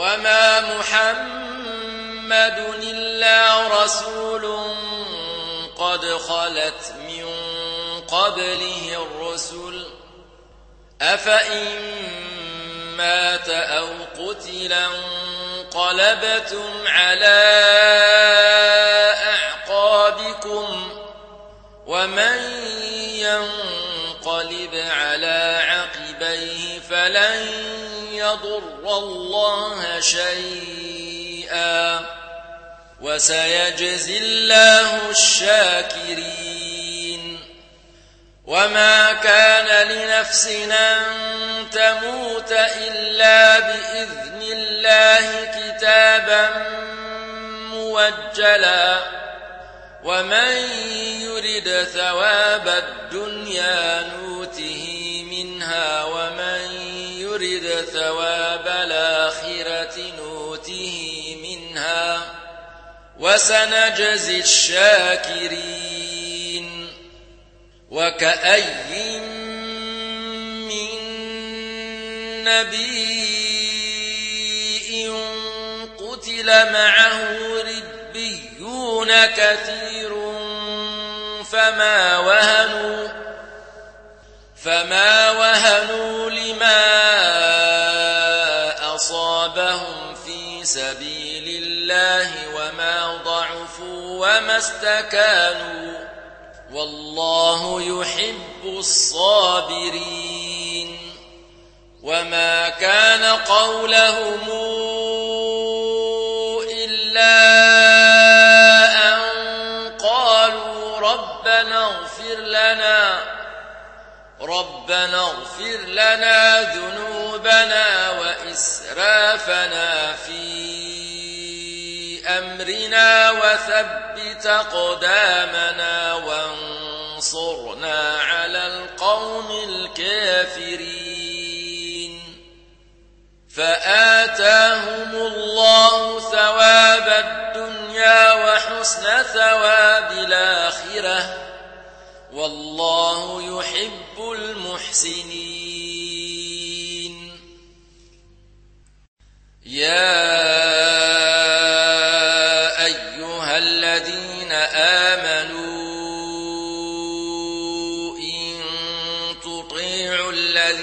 وما محمد إلا رسول قد خلت من قبله الرسل أفإن مات أو قتل انقلبتم على أعقابكم ومن ينقلب على عقبيه فلن يضر الله شيئا وسيجزي الله الشاكرين وما كان لنفس أن تموت إلا بإذن الله كتابا موجلا ومن يرد ثواب الدنيا نوته منها ومن يرد ثواب الآخرة نوته منها وسنجزي الشاكرين وكأي من نبي قتل معه ربيون كثير فما وهنوا لما أصابهم في سبيل الله وما ضعفوا وما استكانوا والله يحب الصابرين وما كان قولهم إلا أن قالوا ربنا اغفر لنا ذنوبنا وإسرافنا في أمرنا وثبت أقدامنا وانصرنا على القوم الكافرين فآتاهم الله ثواب الدنيا وحسن ثواب الآخرة والله يحب المحسنين يا أيها الذين آمنوا إن تطيعوا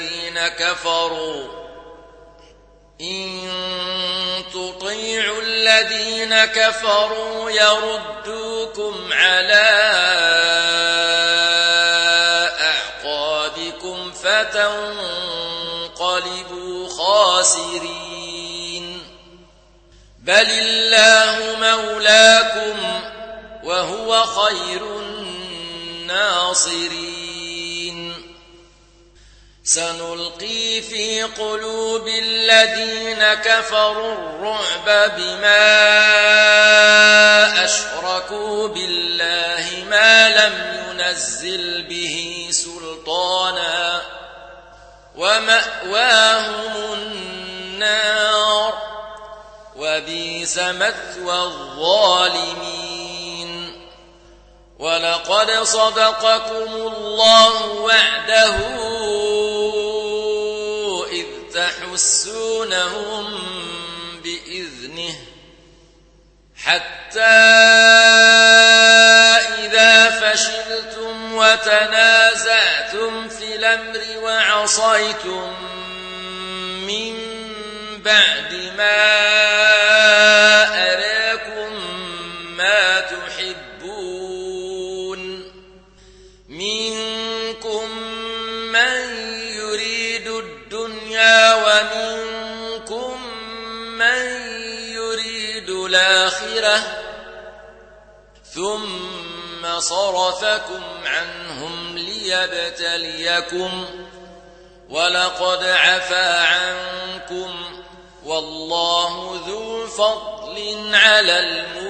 الذين كفروا يردوكم على أعقابكم فتنقلبوا خاسرين بل الله مولاكم وهو خير الناصرين سنلقي في قلوب الذين كفروا الرعب بما أشركوا بالله ما لم ينزل به سلطانا ومأواهم النار وبئس مثوى الظالمين ولقد صدقكم الله وعده إذ تحسونهم بإذنه حتى إذا فشلتم وتنازعتم في الأمر وعصيتم من بعد ما أراكم ما تحبون منكم من يريد الدنيا ومنكم من يريد الآخرة ثم صرفكم عنهم ليبتليكم ولقد عفا عنكم والله ذو فضل على المؤمنين